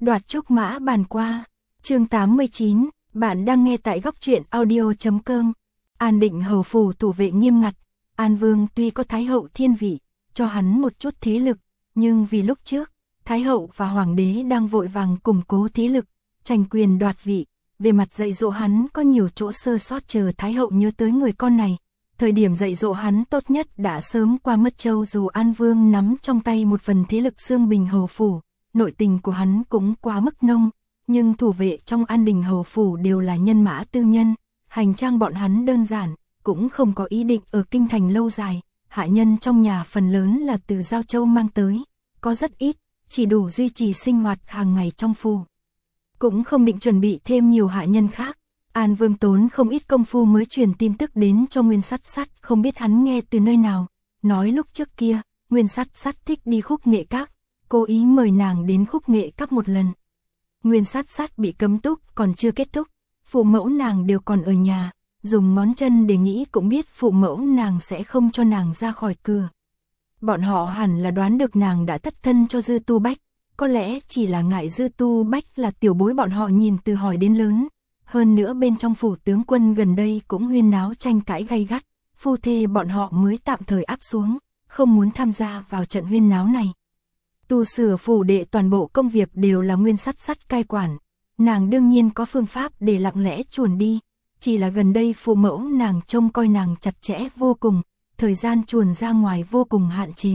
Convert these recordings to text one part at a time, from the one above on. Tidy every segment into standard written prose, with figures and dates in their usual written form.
Đoạt trúc mã bàn qua. Chương 89, bạn đang nghe tại góc truyện audio.com. An Định hầu phủ thủ vệ nghiêm ngặt, An Vương tuy có Thái hậu thiên vị, cho hắn một chút thế lực, nhưng vì lúc trước, Thái hậu và Hoàng đế đang vội vàng củng cố thế lực, tranh quyền đoạt vị, về mặt dạy dỗ hắn có nhiều chỗ sơ sót, chờ Thái hậu nhớ tới người con này. Thời điểm dạy dỗ hắn tốt nhất đã sớm qua mất châu, dù An Vương nắm trong tay một phần thế lực Xương Bình hầu phủ, nội tình của hắn cũng quá mức nông, nhưng thủ vệ trong An Định hầu phủ đều là nhân mã tư nhân, hành trang bọn hắn đơn giản, cũng không có ý định ở kinh thành lâu dài, hạ nhân trong nhà phần lớn là từ Giao Châu mang tới, có rất ít, chỉ đủ duy trì sinh hoạt hàng ngày trong phủ. Cũng không định chuẩn bị thêm nhiều hạ nhân khác. An Vương tốn không ít công phu mới truyền tin tức đến cho Nguyên Sắt Sắt, không biết hắn nghe từ nơi nào, nói lúc trước kia, Nguyên Sắt Sắt thích đi khúc nghệ các, cố ý mời nàng đến khúc nghệ các một lần. Nguyên Sắt Sắt bị cấm túc còn chưa kết thúc, phụ mẫu nàng đều còn ở nhà, dùng ngón chân để nghĩ cũng biết phụ mẫu nàng sẽ không cho nàng ra khỏi cửa. Bọn họ hẳn là đoán được nàng đã thất thân cho Dư Tu Bách, có lẽ chỉ là ngại Dư Tu Bách là tiểu bối bọn họ nhìn từ hỏi đến lớn. Hơn nữa bên trong phủ tướng quân gần đây cũng huyên náo tranh cãi gay gắt, phu thê bọn họ mới tạm thời áp xuống, không muốn tham gia vào trận huyên náo này. Tu sửa phủ đệ toàn bộ công việc đều là Nguyên Sắt Sắt cai quản, nàng đương nhiên có phương pháp để lặng lẽ chuồn đi, chỉ là gần đây phụ mẫu nàng trông coi nàng chặt chẽ vô cùng, thời gian chuồn ra ngoài vô cùng hạn chế.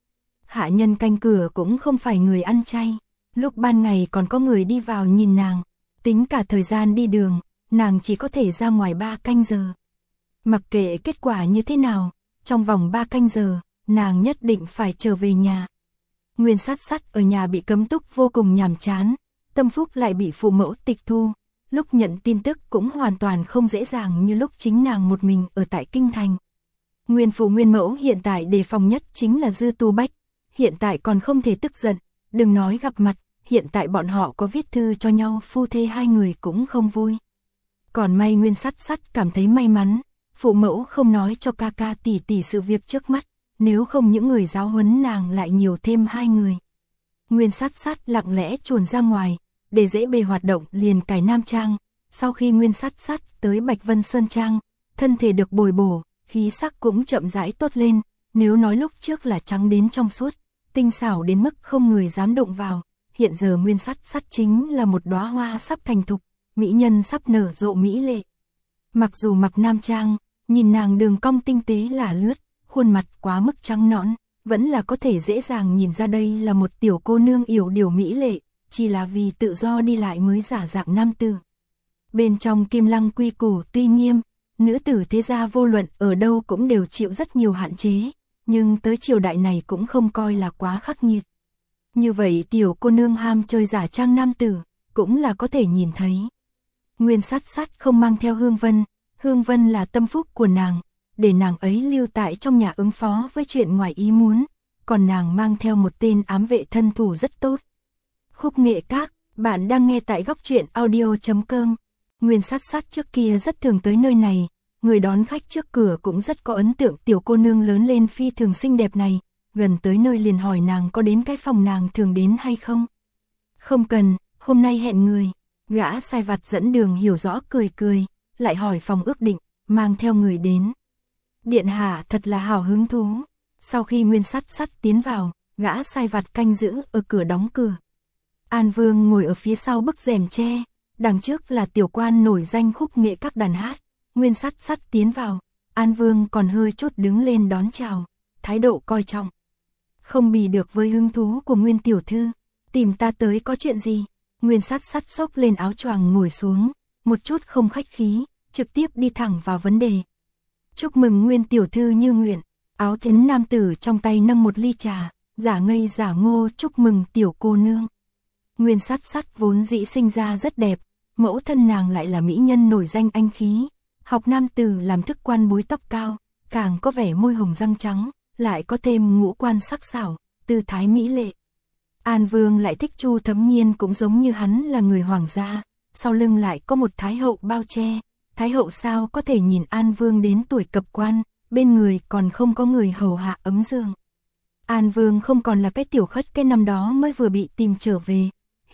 Hạ nhân canh cửa cũng không phải người ăn chay, lúc ban ngày còn có người đi vào nhìn nàng. Tính cả thời gian đi đường, nàng chỉ có thể ra ngoài 3 canh giờ. Mặc kệ kết quả như thế nào, trong vòng 3 canh giờ, nàng nhất định phải trở về nhà. Nguyên Sắt Sắt ở nhà bị cấm túc vô cùng nhàm chán, tâm phúc lại bị phụ mẫu tịch thu, lúc nhận tin tức cũng hoàn toàn không dễ dàng như lúc chính nàng một mình ở tại kinh thành. Nguyên phụ nguyên mẫu hiện tại đề phòng nhất chính là Dư Tu Bách, hiện tại còn không thể tức giận, đừng nói gặp mặt. Hiện tại bọn họ có viết thư cho nhau, phu thê hai người cũng không vui. Còn may Nguyên Sắt Sắt cảm thấy may mắn, phụ mẫu không nói cho ca ca tỷ tỷ sự việc trước mắt, nếu không những người giáo huấn nàng lại nhiều thêm 2 người. Nguyên Sắt Sắt lặng lẽ chuồn ra ngoài, để dễ bề hoạt động liền cải nam trang, sau khi Nguyên Sắt Sắt tới Bạch Vân Sơn Trang, thân thể được bồi bổ, khí sắc cũng chậm rãi tốt lên, nếu nói lúc trước là trắng đến trong suốt, tinh xảo đến mức không người dám đụng vào. Hiện giờ Nguyên Sắt Sắt chính là một đóa hoa sắp thành thục, mỹ nhân sắp nở rộ mỹ lệ. Mặc dù mặc nam trang, nhìn nàng đường cong tinh tế là lướt, khuôn mặt quá mức trắng nõn, vẫn là có thể dễ dàng nhìn ra đây là một tiểu cô nương yểu điệu mỹ lệ, chỉ là vì tự do đi lại mới giả dạng nam tử. Bên trong Kim Lăng quy củ tuy nghiêm, nữ tử thế gia vô luận ở đâu cũng đều chịu rất nhiều hạn chế, nhưng tới triều đại này cũng không coi là quá khắc nghiệt. Như vậy tiểu cô nương ham chơi giả trang nam tử, cũng là có thể nhìn thấy. Nguyên Sắt Sắt không mang theo Hương Vân là tâm phúc của nàng, để nàng ấy lưu tại trong nhà ứng phó với chuyện ngoài ý muốn, còn nàng mang theo một tên ám vệ thân thủ rất tốt. Khúc nghệ các, bạn đang nghe tại góc truyện audio.com. Nguyên Sắt Sắt trước kia rất thường tới nơi này, người đón khách trước cửa cũng rất có ấn tượng tiểu cô nương lớn lên phi thường xinh đẹp này. Gần tới nơi liền hỏi nàng có đến cái phòng nàng thường đến hay không. Không cần, hôm nay hẹn người. Gã sai vặt dẫn đường hiểu rõ cười cười, lại hỏi phòng ước định, mang theo người đến. Điện hạ thật là hào hứng thú. Sau khi Nguyên Sắt Sắt tiến vào, gã sai vặt canh giữ ở cửa đóng cửa. An Vương ngồi ở phía sau bức rèm tre, đằng trước là tiểu quan nổi danh khúc nghệ các đàn hát. Nguyên Sắt Sắt tiến vào, An Vương còn hơi chút đứng lên đón chào, thái độ coi trọng. Không bì được với hứng thú của Nguyên tiểu thư, tìm ta tới có chuyện gì? Nguyên Sắt Sắt xốc lên áo choàng ngồi xuống, một chút không khách khí, trực tiếp đi thẳng vào vấn đề. Chúc mừng Nguyên tiểu thư như nguyện. Áo thính nam tử trong tay nâng một ly trà, giả ngây giả ngô chúc mừng tiểu cô nương. Nguyên Sắt Sắt vốn dĩ sinh ra rất đẹp, mẫu thân nàng lại là mỹ nhân nổi danh anh khí, học nam tử làm thức quan búi tóc cao, càng có vẻ môi hồng răng trắng. Lại có thêm ngũ quan sắc sảo, tư thái mỹ lệ. An Vương lại thích Chu Thấm Nhiên cũng giống như hắn là người hoàng gia, sau lưng lại có một thái hậu bao che. Thái hậu sao có thể nhìn An Vương đến tuổi cập quan, bên người còn không có người hầu hạ ấm giường. An Vương không còn là cái tiểu khất cái năm đó mới vừa bị tìm trở về,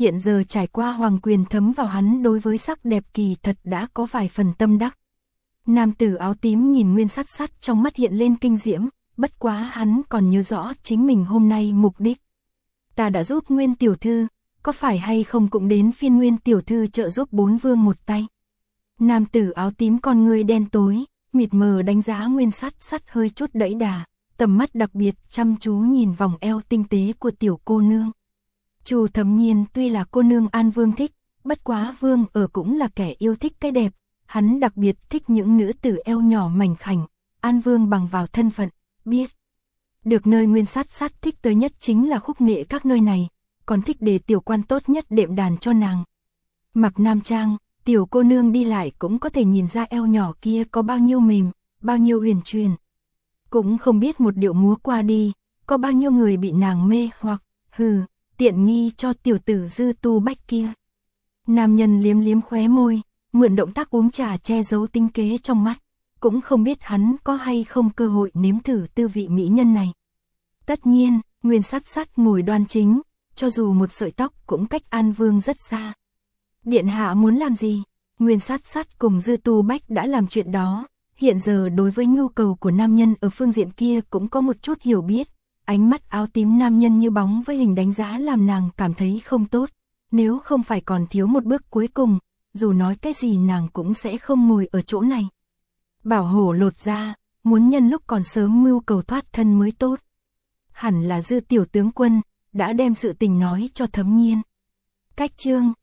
hiện giờ trải qua hoàng quyền thấm vào hắn đối với sắc đẹp kỳ thật đã có vài phần tâm đắc. Nam tử áo tím nhìn Nguyên Sát Sát trong mắt hiện lên kinh diễm, bất quá hắn còn nhớ rõ chính mình hôm nay mục đích. Ta đã giúp Nguyên tiểu thư, có phải hay không cũng đến phiên Nguyên tiểu thư trợ giúp bốn vương một tay. Nam tử áo tím con người đen tối, mịt mờ đánh giá Nguyên Sát Sát hơi chút đẫy đà, tầm mắt đặc biệt chăm chú nhìn vòng eo tinh tế của tiểu cô nương. Chu Thấm Nhiên tuy là cô nương An Vương thích, bất quá Vương ở cũng là kẻ yêu thích cái đẹp, hắn đặc biệt thích những nữ tử eo nhỏ mảnh khảnh, An Vương bằng vào thân phận, biết. Được nơi Nguyên Sát Sát thích tới nhất chính là khúc nghệ các nơi này, còn thích để tiểu quan tốt nhất đệm đàn cho nàng. Mặc nam trang, tiểu cô nương đi lại cũng có thể nhìn ra eo nhỏ kia có bao nhiêu mềm, bao nhiêu huyền truyền. Cũng không biết một điệu múa qua đi, có bao nhiêu người bị nàng mê hoặc, tiện nghi cho tiểu tử Dư Tu Bách kia. Nam nhân liếm liếm khóe môi, mượn động tác uống trà che giấu tinh kế trong mắt, cũng không biết hắn có hay không cơ hội nếm thử tư vị mỹ nhân này. Tất nhiên, Nguyên Sát Sát ngồi đoan chính, cho dù một sợi tóc cũng cách An Vương rất xa. Điện hạ muốn làm gì? Nguyên Sát Sát cùng Dư Tu Bách đã làm chuyện đó, hiện giờ đối với nhu cầu của nam nhân ở phương diện kia cũng có một chút hiểu biết. Ánh mắt áo tím nam nhân như bóng với hình đánh giá làm nàng cảm thấy không tốt, nếu không phải còn thiếu một bước cuối cùng, dù nói cái gì nàng cũng sẽ không ngồi ở chỗ này. Bảo hổ lột ra, muốn nhân lúc còn sớm mưu cầu thoát thân mới tốt. Hẳn là Dư tiểu tướng quân, đã đem sự tình nói cho Thấm Nhiên. Cách chương